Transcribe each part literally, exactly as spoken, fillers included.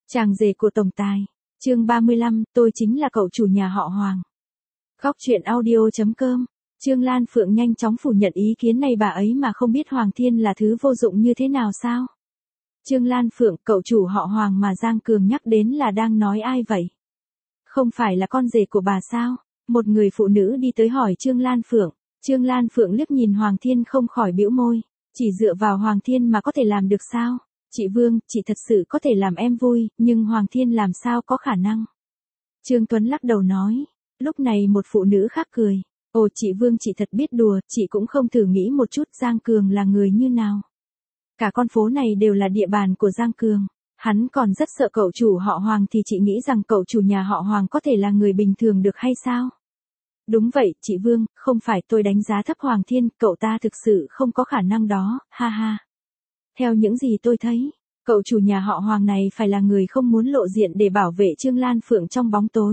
Chàng rể của tổng tài. Chương ba mươi lăm, tôi chính là cậu chủ nhà họ Hoàng. Góc truyện audio chấm com. Trương Lan Phượng nhanh chóng phủ nhận ý kiến này, bà ấy mà không biết Hoàng Thiên là thứ vô dụng như thế nào sao? Trương Lan Phượng, cậu chủ họ Hoàng mà Giang Cường nhắc đến là đang nói ai vậy? Không phải là con rể của bà sao? Một người phụ nữ đi tới hỏi Trương Lan Phượng. Trương Lan Phượng liếc nhìn Hoàng Thiên không khỏi bĩu môi. Chỉ dựa vào Hoàng Thiên mà có thể làm được sao? Chị Vương, chị thật sự có thể làm em vui, nhưng Hoàng Thiên làm sao có khả năng? Trương Tuấn lắc đầu nói. Lúc này một phụ nữ khác cười. Ồ, chị Vương, chị thật biết đùa, chị cũng không thử nghĩ một chút Giang Cường là người như nào. Cả con phố này đều là địa bàn của Giang Cường. Hắn còn rất sợ cậu chủ họ Hoàng, thì chị nghĩ rằng cậu chủ nhà họ Hoàng có thể là người bình thường được hay sao? Đúng vậy, chị Vương, không phải tôi đánh giá thấp Hoàng Thiên, cậu ta thực sự không có khả năng đó, ha ha. Theo những gì tôi thấy, cậu chủ nhà họ Hoàng này phải là người không muốn lộ diện để bảo vệ Trương Lan Phượng trong bóng tối.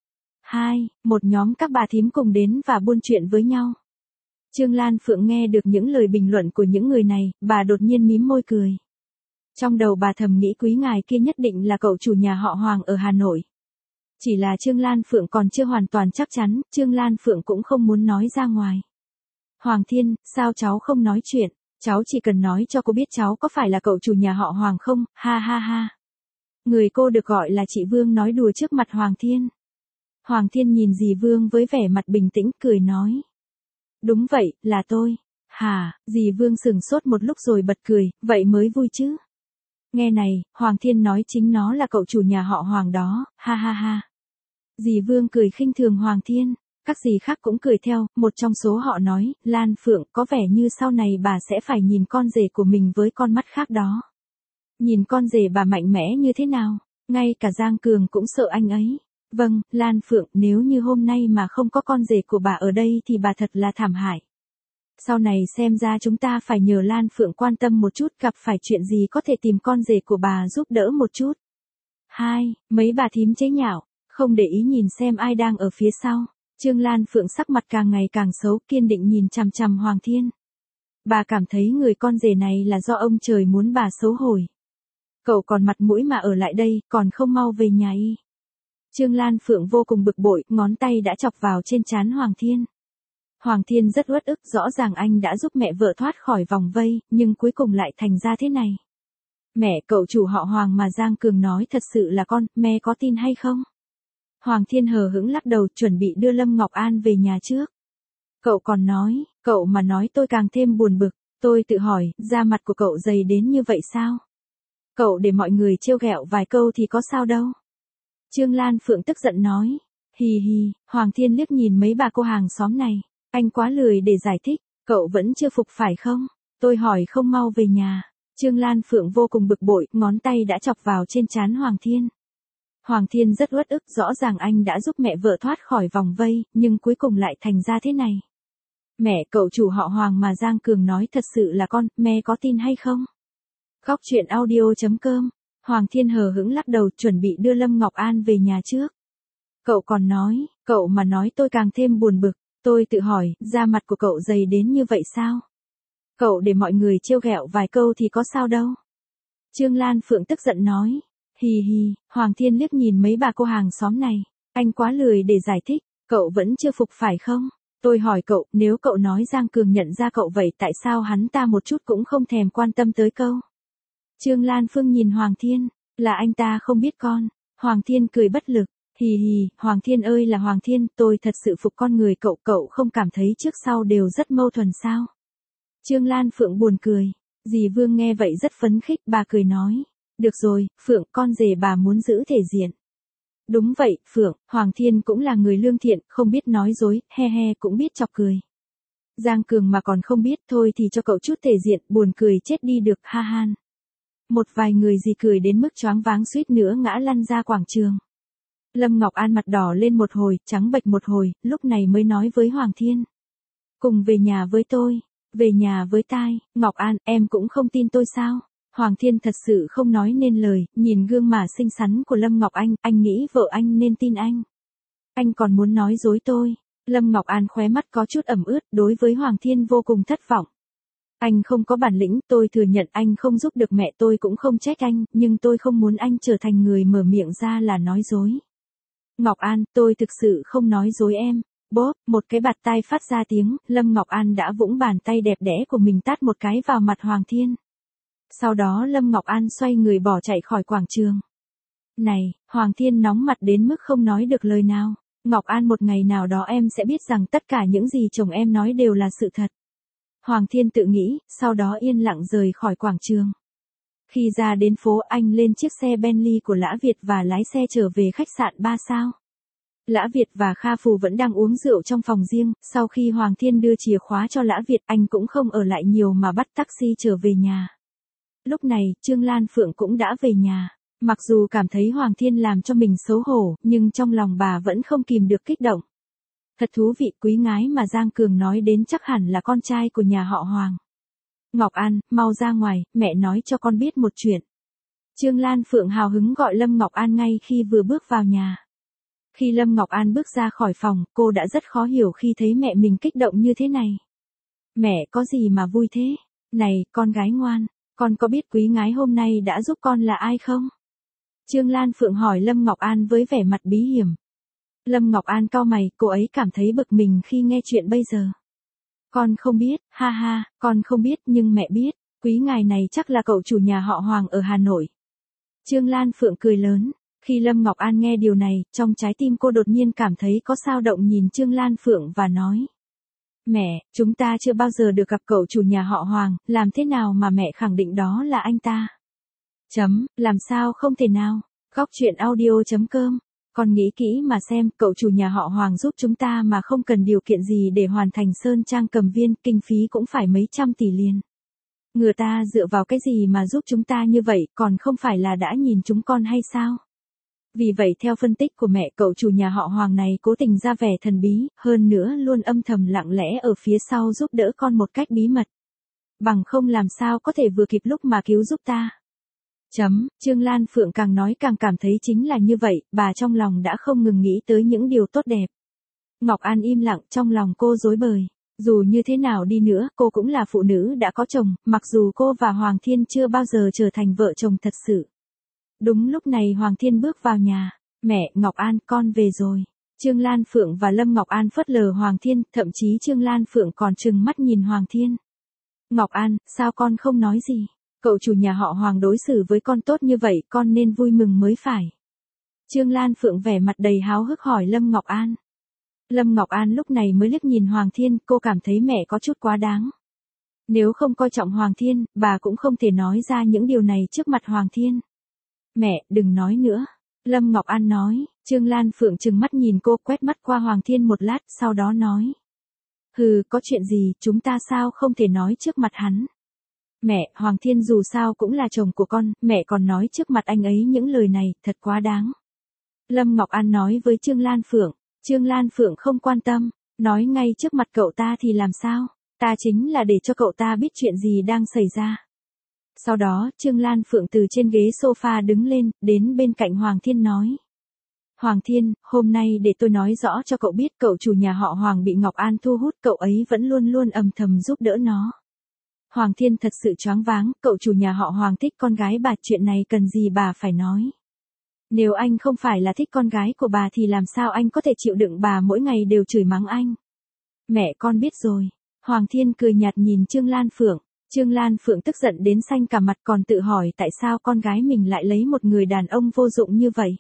Hai, một nhóm các bà thím cùng đến và buôn chuyện với nhau. Trương Lan Phượng nghe được những lời bình luận của những người này, bà đột nhiên mím môi cười. Trong đầu bà thầm nghĩ quý ngài kia nhất định là cậu chủ nhà họ Hoàng ở Hà Nội. Chỉ là Trương Lan Phượng còn chưa hoàn toàn chắc chắn, Trương Lan Phượng cũng không muốn nói ra ngoài. Hoàng Thiên, sao cháu không nói chuyện? Cháu chỉ cần nói cho cô biết cháu có phải là cậu chủ nhà họ Hoàng không, ha ha ha. Người cô được gọi là chị Vương nói đùa trước mặt Hoàng Thiên. Hoàng Thiên nhìn dì Vương với vẻ mặt bình tĩnh, cười nói. Đúng vậy, là tôi. Hả, dì Vương sừng sốt một lúc rồi bật cười, vậy mới vui chứ. Nghe này, Hoàng Thiên nói chính nó là cậu chủ nhà họ Hoàng đó, ha ha ha. Dì Vương cười khinh thường Hoàng Thiên. Các dì khác cũng cười theo, một trong số họ nói, Lan Phượng, có vẻ như sau này bà sẽ phải nhìn con rể của mình với con mắt khác đó. Nhìn con rể bà mạnh mẽ như thế nào, ngay cả Giang Cường cũng sợ anh ấy. Vâng, Lan Phượng, nếu như hôm nay mà không có con rể của bà ở đây thì bà thật là thảm hại. Sau này xem ra chúng ta phải nhờ Lan Phượng quan tâm một chút, gặp phải chuyện gì có thể tìm con rể của bà giúp đỡ một chút. Hai, mấy bà thím chế nhạo, không để ý nhìn xem ai đang ở phía sau. Trương Lan Phượng sắc mặt càng ngày càng xấu, kiên định nhìn chằm chằm Hoàng Thiên. Bà cảm thấy người con rể này là do ông trời muốn bà xấu hổ. Cậu còn mặt mũi mà ở lại đây, còn không mau về nhà y. Trương Lan Phượng vô cùng bực bội, ngón tay đã chọc vào trên trán Hoàng Thiên. Hoàng Thiên rất uất ức, rõ ràng anh đã giúp mẹ vợ thoát khỏi vòng vây, nhưng cuối cùng lại thành ra thế này. Mẹ, cậu chủ họ Hoàng mà Giang Cường nói thật sự là con, mẹ có tin hay không? Hoàng Thiên hờ hững lắc đầu, chuẩn bị đưa Lâm Ngọc An về nhà trước. Cậu còn nói, cậu mà nói tôi càng thêm buồn bực, tôi tự hỏi, da mặt của cậu dày đến như vậy sao? Cậu để mọi người trêu ghẹo vài câu thì có sao đâu. Trương Lan Phượng tức giận nói. Hì hì, Hoàng Thiên liếc nhìn mấy bà cô hàng xóm này. Anh quá lười để giải thích, cậu vẫn chưa phục phải không? Tôi hỏi không mau về nhà. Trương Lan Phượng vô cùng bực bội, ngón tay đã chọc vào trên trán Hoàng Thiên. Hoàng Thiên rất uất ức, rõ ràng anh đã giúp mẹ vợ thoát khỏi vòng vây, nhưng cuối cùng lại thành ra thế này. Mẹ, cậu chủ họ Hoàng mà Giang Cường nói thật sự là con, mẹ có tin hay không? Góc truyện audio chấm com. Hoàng Thiên hờ hững lắc đầu, chuẩn bị đưa Lâm Ngọc An về nhà trước. Cậu còn nói, cậu mà nói tôi càng thêm buồn bực, tôi tự hỏi, da mặt của cậu dày đến như vậy sao? Cậu để mọi người trêu ghẹo vài câu thì có sao đâu. Trương Lan Phượng tức giận nói. Hì hì, Hoàng Thiên liếc nhìn mấy bà cô hàng xóm này. Anh quá lười để giải thích, cậu vẫn chưa phục phải không? Tôi hỏi cậu, nếu cậu nói Giang Cường nhận ra cậu vậy tại sao hắn ta một chút cũng không thèm quan tâm tới câu? Trương Lan Phương nhìn Hoàng Thiên, là anh ta không biết con. Hoàng Thiên cười bất lực. Hì hì, Hoàng Thiên ơi là Hoàng Thiên, tôi thật sự phục con người cậu, cậu không cảm thấy trước sau đều rất mâu thuẫn sao? Trương Lan Phượng buồn cười. Dì Vương nghe vậy rất phấn khích, bà cười nói. Được rồi, Phượng, con rể bà muốn giữ thể diện. Đúng vậy, Phượng, Hoàng Thiên cũng là người lương thiện, không biết nói dối, he he cũng biết chọc cười. Giang Cường mà còn không biết, thôi thì cho cậu chút thể diện, buồn cười chết đi được, ha han. Một vài người gì cười đến mức choáng váng suýt nữa ngã lăn ra quảng trường. Lâm Ngọc An mặt đỏ lên một hồi, trắng bệch một hồi, lúc này mới nói với Hoàng Thiên. Cùng về nhà với tôi, về nhà với tai, Ngọc An, em cũng không tin tôi sao? Hoàng Thiên thật sự không nói nên lời, nhìn gương mặt xinh xắn của Lâm Ngọc Anh, anh nghĩ vợ anh nên tin anh. Anh còn muốn nói dối tôi. Lâm Ngọc An khóe mắt có chút ẩm ướt, đối với Hoàng Thiên vô cùng thất vọng. Anh không có bản lĩnh, tôi thừa nhận anh không giúp được mẹ, tôi cũng không trách anh, nhưng tôi không muốn anh trở thành người mở miệng ra là nói dối. Ngọc An, tôi thực sự không nói dối em. Bốp, một cái bạt tai phát ra tiếng, Lâm Ngọc An đã vũng bàn tay đẹp đẽ của mình tát một cái vào mặt Hoàng Thiên. Sau đó Lâm Ngọc An xoay người bỏ chạy khỏi quảng trường. Này, Hoàng Thiên nóng mặt đến mức không nói được lời nào. Ngọc An, một ngày nào đó em sẽ biết rằng tất cả những gì chồng em nói đều là sự thật. Hoàng Thiên tự nghĩ, sau đó yên lặng rời khỏi quảng trường. Khi ra đến phố, anh lên chiếc xe Bentley của Lã Việt và lái xe trở về khách sạn ba sao. Lã Việt và Kha Phù vẫn đang uống rượu trong phòng riêng, sau khi Hoàng Thiên đưa chìa khóa cho Lã Việt, anh cũng không ở lại nhiều mà bắt taxi trở về nhà. Lúc này, Trương Lan Phượng cũng đã về nhà. Mặc dù cảm thấy Hoàng Thiên làm cho mình xấu hổ, nhưng trong lòng bà vẫn không kìm được kích động. Thật thú vị, quý ngái mà Giang Cường nói đến chắc hẳn là con trai của nhà họ Hoàng. Ngọc An, mau ra ngoài, mẹ nói cho con biết một chuyện. Trương Lan Phượng hào hứng gọi Lâm Ngọc An ngay khi vừa bước vào nhà. Khi Lâm Ngọc An bước ra khỏi phòng, cô đã rất khó hiểu khi thấy mẹ mình kích động như thế này. Mẹ, có gì mà vui thế? Này, con gái ngoan, con có biết quý ngái hôm nay đã giúp con là ai không? Trương Lan Phượng hỏi Lâm Ngọc An với vẻ mặt bí hiểm. Lâm Ngọc An cau mày, cô ấy cảm thấy bực mình khi nghe chuyện bây giờ. Con không biết, ha ha, con không biết nhưng mẹ biết, quý ngài này chắc là cậu chủ nhà họ Hoàng ở Hà Nội. Trương Lan Phượng cười lớn. Khi Lâm Ngọc An nghe điều này, trong trái tim cô đột nhiên cảm thấy có dao động, nhìn Trương Lan Phượng và nói. Mẹ, chúng ta chưa bao giờ được gặp cậu chủ nhà họ Hoàng, làm thế nào mà mẹ khẳng định đó là anh ta? Chấm, làm sao không thể nào? Góc truyện audio chấm com. Con nghĩ kỹ mà xem, cậu chủ nhà họ Hoàng giúp chúng ta mà không cần điều kiện gì để hoàn thành Sơn Trang Cầm Viên, kinh phí cũng phải mấy trăm tỷ liền. Người ta dựa vào cái gì mà giúp chúng ta như vậy, còn không phải là đã nhìn chúng con hay sao? Vì vậy theo phân tích của mẹ, cậu chủ nhà họ Hoàng này cố tình ra vẻ thần bí, hơn nữa luôn âm thầm lặng lẽ ở phía sau giúp đỡ con một cách bí mật. Bằng không làm sao có thể vừa kịp lúc mà cứu giúp ta. Chấm, Trương Lan Phượng càng nói càng cảm thấy chính là như vậy, bà trong lòng đã không ngừng nghĩ tới những điều tốt đẹp. Ngọc An im lặng, trong lòng cô rối bời. Dù như thế nào đi nữa, cô cũng là phụ nữ đã có chồng, mặc dù cô và Hoàng Thiên chưa bao giờ trở thành vợ chồng thật sự. Đúng lúc này Hoàng Thiên bước vào nhà. Mẹ, Ngọc An, con về rồi. Trương Lan Phượng và Lâm Ngọc An phớt lờ Hoàng Thiên, thậm chí Trương Lan Phượng còn trừng mắt nhìn Hoàng Thiên. Ngọc An, sao con không nói gì? Cậu chủ nhà họ Hoàng đối xử với con tốt như vậy, con nên vui mừng mới phải. Trương Lan Phượng vẻ mặt đầy háo hức hỏi Lâm Ngọc An. Lâm Ngọc An lúc này mới liếc nhìn Hoàng Thiên, cô cảm thấy mẹ có chút quá đáng. Nếu không coi trọng Hoàng Thiên, bà cũng không thể nói ra những điều này trước mặt Hoàng Thiên. Mẹ, đừng nói nữa. Lâm Ngọc An nói. Trương Lan Phượng trừng mắt nhìn cô, quét mắt qua Hoàng Thiên một lát, sau đó nói. Hừ, có chuyện gì, chúng ta sao không thể nói trước mặt hắn? Mẹ, Hoàng Thiên dù sao cũng là chồng của con, mẹ còn nói trước mặt anh ấy những lời này, thật quá đáng. Lâm Ngọc An nói với Trương Lan Phượng. Trương Lan Phượng không quan tâm, nói ngay trước mặt cậu ta thì làm sao? Ta chính là để cho cậu ta biết chuyện gì đang xảy ra. Sau đó, Trương Lan Phượng từ trên ghế sofa đứng lên, đến bên cạnh Hoàng Thiên nói. Hoàng Thiên, hôm nay để tôi nói rõ cho cậu biết, cậu chủ nhà họ Hoàng bị Ngọc An thu hút, cậu ấy vẫn luôn luôn âm thầm giúp đỡ nó. Hoàng Thiên thật sự choáng váng, cậu chủ nhà họ Hoàng thích con gái bà, chuyện này cần gì bà phải nói. Nếu anh không phải là thích con gái của bà thì làm sao anh có thể chịu đựng bà mỗi ngày đều chửi mắng anh. Mẹ, con biết rồi. Hoàng Thiên cười nhạt nhìn Trương Lan Phượng. Trương Lan Phượng tức giận đến xanh cả mặt, còn tự hỏi tại sao con gái mình lại lấy một người đàn ông vô dụng như vậy.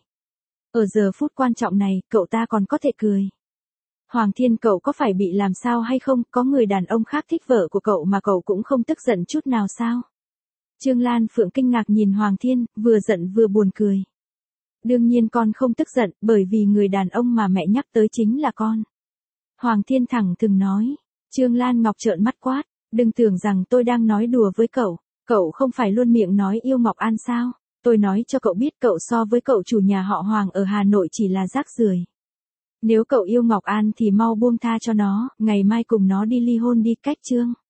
Ở giờ phút quan trọng này, cậu ta còn có thể cười. Hoàng Thiên, cậu có phải bị làm sao hay không, có người đàn ông khác thích vợ của cậu mà cậu cũng không tức giận chút nào sao? Trương Lan Phượng kinh ngạc nhìn Hoàng Thiên, vừa giận vừa buồn cười. Đương nhiên con không tức giận, bởi vì người đàn ông mà mẹ nhắc tới chính là con. Hoàng Thiên thẳng thừng nói. Trương Lan Ngọc trợn mắt quát, đừng tưởng rằng tôi đang nói đùa với cậu, cậu không phải luôn miệng nói yêu Ngọc An sao? Tôi nói cho cậu biết, cậu so với cậu chủ nhà họ Hoàng ở Hà Nội chỉ là rác rưởi. Nếu cậu yêu Ngọc An thì mau buông tha cho nó, ngày mai cùng nó đi ly hôn đi, cách chương.